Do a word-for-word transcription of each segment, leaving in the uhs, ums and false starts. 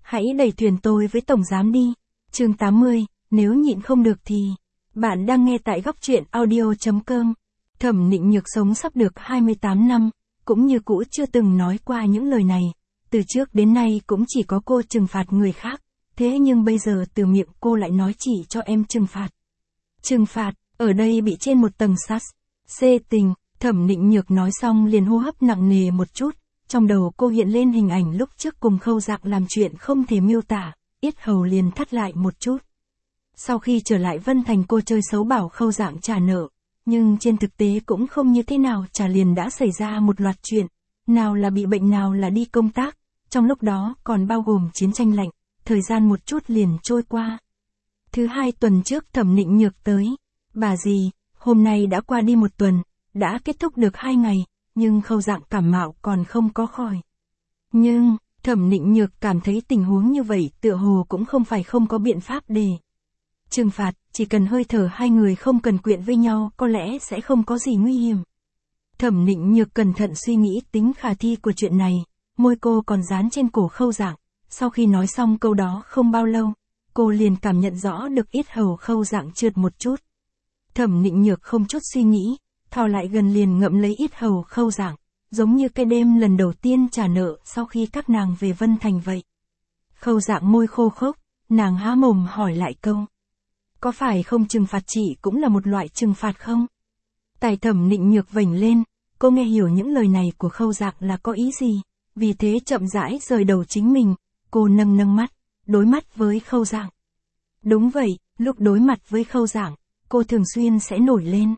Hãy đẩy thuyền tôi với tổng giám đi. Chương tám mươi, nếu nhịn không được thì... Bạn đang nghe tại góc truyện audio chấm com. Thẩm Nịnh Nhược sống sắp được hai mươi tám năm, cũng như cũ chưa từng nói qua những lời này. Từ trước đến nay cũng chỉ có cô trừng phạt người khác, thế nhưng bây giờ từ miệng cô lại nói chỉ cho em trừng phạt. Trừng phạt, ở đây bị trên một tầng sắt. Xê tình, Thẩm Nịnh Nhược nói xong liền hô hấp nặng nề một chút, trong đầu cô hiện lên hình ảnh lúc trước cùng Khâu Dạc làm chuyện không thể miêu tả, yết hầu liền thắt lại một chút. Sau khi trở lại Vân Thành cô chơi xấu bảo Khâu Dạc trả nợ, nhưng trên thực tế cũng không như thế nào, trả liền đã xảy ra một loạt chuyện, nào là bị bệnh nào là đi công tác, trong lúc đó còn bao gồm chiến tranh lạnh, thời gian một chút liền trôi qua. Thứ hai tuần trước Thẩm Nịnh Nhược tới, bà dì, hôm nay đã qua đi một tuần, đã kết thúc được hai ngày, nhưng Khâu Dạc cảm mạo còn không có khỏi. Nhưng, Thẩm Nịnh Nhược cảm thấy tình huống như vậy tựa hồ cũng không phải không có biện pháp để trừng phạt, chỉ cần hơi thở hai người không cần quyện với nhau có lẽ sẽ không có gì nguy hiểm. Thẩm Nịnh Nhược cẩn thận suy nghĩ tính khả thi của chuyện này, môi cô còn dán trên cổ Khâu Dạc, sau khi nói xong câu đó không bao lâu, cô liền cảm nhận rõ được yết hầu Khâu Dạc trượt một chút. Thẩm Nịnh Nhược không chút suy nghĩ, thò lại gần liền ngậm lấy yết hầu Khâu Dạc, giống như cái đêm lần đầu tiên trả nợ sau khi các nàng về Vân Thành vậy. Khâu Dạc môi khô khốc, nàng há mồm hỏi lại câu. Có phải không trừng phạt chị cũng là một loại trừng phạt không? Tài Thẩm Nịnh Nhược vểnh lên, cô nghe hiểu những lời này của Khâu Dạc là có ý gì, vì thế chậm rãi rời đầu chính mình, cô nâng nâng mắt, đối mắt với Khâu Dạc. Đúng vậy, lúc đối mặt với Khâu Dạc, cô thường xuyên sẽ nổi lên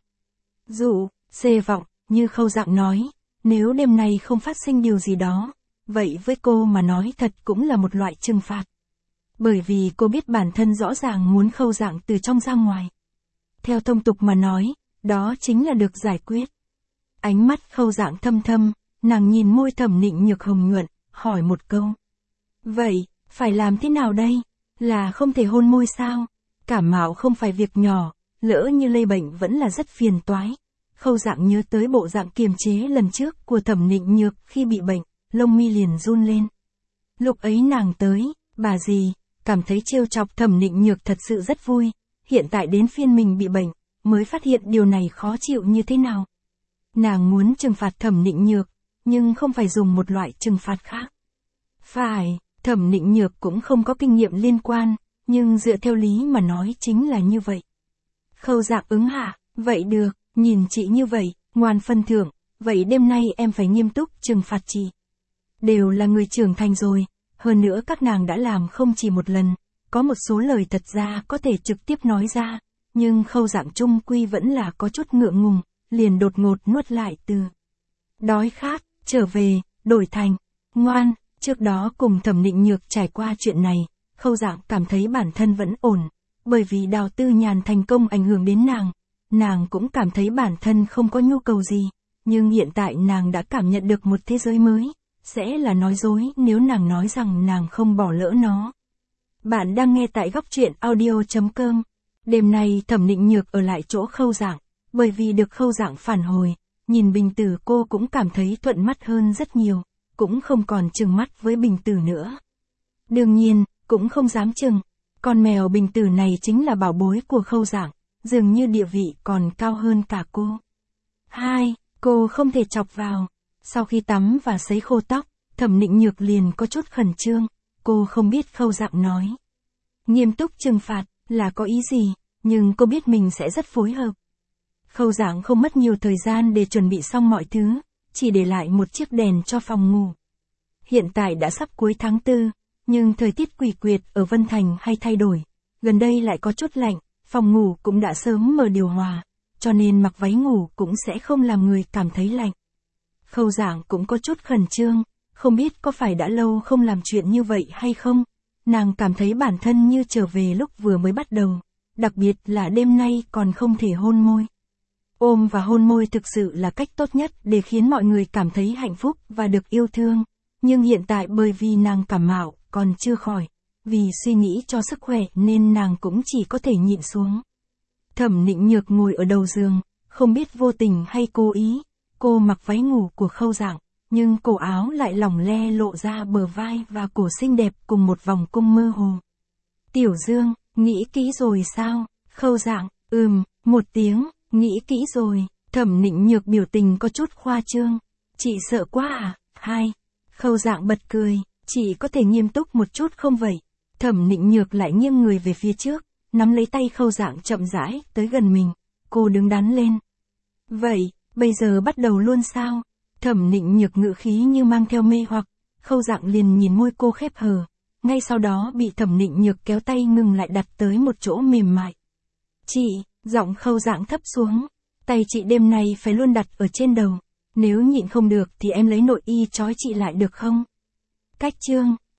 dụ, xê vọng, như Khâu Dạc nói, nếu đêm nay không phát sinh điều gì đó, vậy với cô mà nói thật cũng là một loại trừng phạt. Bởi vì cô biết bản thân rõ ràng muốn Khâu Dạc từ trong ra ngoài. Theo thông tục mà nói, đó chính là được giải quyết. Ánh mắt Khâu Dạc thâm thâm, nàng nhìn môi Thẩm Nịnh Nhược hồng nhuận, hỏi một câu. Vậy, phải làm thế nào đây? Là không thể hôn môi sao? Cảm mạo không phải việc nhỏ, lỡ như lây bệnh vẫn là rất phiền toái. Khâu Dạc nhớ tới bộ dạng kiềm chế lần trước của Thẩm Nịnh Nhược khi bị bệnh, lông mi liền run lên. Lúc ấy nàng tới, bà dì, cảm thấy trêu chọc Thẩm Nịnh Nhược thật sự rất vui, hiện tại đến phiên mình bị bệnh, mới phát hiện điều này khó chịu như thế nào. Nàng muốn trừng phạt Thẩm Nịnh Nhược, nhưng không phải dùng một loại trừng phạt khác. Phải, Thẩm Nịnh Nhược cũng không có kinh nghiệm liên quan, nhưng dựa theo lý mà nói chính là như vậy. Khâu Dạc ứng hạ, vậy được, nhìn chị như vậy, ngoan phân thưởng, vậy đêm nay em phải nghiêm túc trừng phạt chị. Đều là người trưởng thành rồi, hơn nữa các nàng đã làm không chỉ một lần, có một số lời thật ra có thể trực tiếp nói ra, nhưng Khâu Dạc trung quy vẫn là có chút ngượng ngùng, liền đột ngột nuốt lại từ đói khát, trở về, đổi thành, ngoan. Trước đó cùng Thẩm Nịnh Nhược trải qua chuyện này, Khâu Dạc cảm thấy bản thân vẫn ổn, bởi vì Đào Tư Nhàn thành công ảnh hưởng đến nàng, nàng cũng cảm thấy bản thân không có nhu cầu gì, nhưng hiện tại nàng đã cảm nhận được một thế giới mới, sẽ là nói dối nếu nàng nói rằng nàng không bỏ lỡ nó. Bạn đang nghe tại góc truyện audio chấm com. Đêm nay Thẩm Nịnh Nhược ở lại chỗ Khâu Dạc, bởi vì được Khâu Dạc phản hồi, nhìn Bình Tử cô cũng cảm thấy thuận mắt hơn rất nhiều, cũng không còn trừng mắt với Bình Tử nữa. Đương nhiên, cũng không dám trừng, con mèo Bình Tử này chính là bảo bối của Khâu Dạc, dường như địa vị còn cao hơn cả cô. Hai, cô không thể chọc vào. Sau khi tắm và sấy khô tóc, Thẩm Nịnh Nhược liền có chút khẩn trương, cô không biết Khâu Dạc nói nghiêm túc trừng phạt là có ý gì, nhưng cô biết mình sẽ rất phối hợp. Khâu Dạc không mất nhiều thời gian để chuẩn bị xong mọi thứ, chỉ để lại một chiếc đèn cho phòng ngủ. Hiện tại đã sắp cuối tháng tư, nhưng thời tiết quỷ quyệt ở Vân Thành hay thay đổi, gần đây lại có chút lạnh, phòng ngủ cũng đã sớm mở điều hòa, cho nên mặc váy ngủ cũng sẽ không làm người cảm thấy lạnh. Khâu Dạc cũng có chút khẩn trương, không biết có phải đã lâu không làm chuyện như vậy hay không, nàng cảm thấy bản thân như trở về lúc vừa mới bắt đầu, đặc biệt là đêm nay còn không thể hôn môi. Ôm và hôn môi thực sự là cách tốt nhất để khiến mọi người cảm thấy hạnh phúc và được yêu thương, nhưng hiện tại bởi vì nàng cảm mạo, còn chưa khỏi, vì suy nghĩ cho sức khỏe nên nàng cũng chỉ có thể nhịn xuống. Thẩm Nịnh Nhược ngồi ở đầu giường, không biết vô tình hay cố ý, cô mặc váy ngủ của Khâu Dạc, nhưng cổ áo lại lỏng le lộ ra bờ vai và cổ xinh đẹp cùng một vòng cung mơ hồ. Tiểu Dương, nghĩ kỹ rồi sao? Khâu Dạng, ừm, một tiếng, nghĩ kỹ rồi. Thẩm Nịnh Nhược biểu tình có chút khoa trương. Chị sợ quá à? Hai. Khâu Dạng bật cười, chị có thể nghiêm túc một chút không vậy? Thẩm Nịnh Nhược lại nghiêng người về phía trước, nắm lấy tay Khâu Dạng chậm rãi tới gần mình. Cô đứng đắn lên. Vậy, bây giờ bắt đầu luôn sao? Thẩm Nịnh Nhược ngữ khí như mang theo mê hoặc. Khâu Dạng liền nhìn môi cô khép hờ. Ngay sau đó bị Thẩm Nịnh Nhược kéo tay ngừng lại đặt tới một chỗ mềm mại. Chị, giọng Khâu Dạng thấp xuống. Tay chị đêm nay phải luôn đặt ở trên đầu. Nếu nhịn không được thì em lấy nội y trói chị lại được không? Cách chương.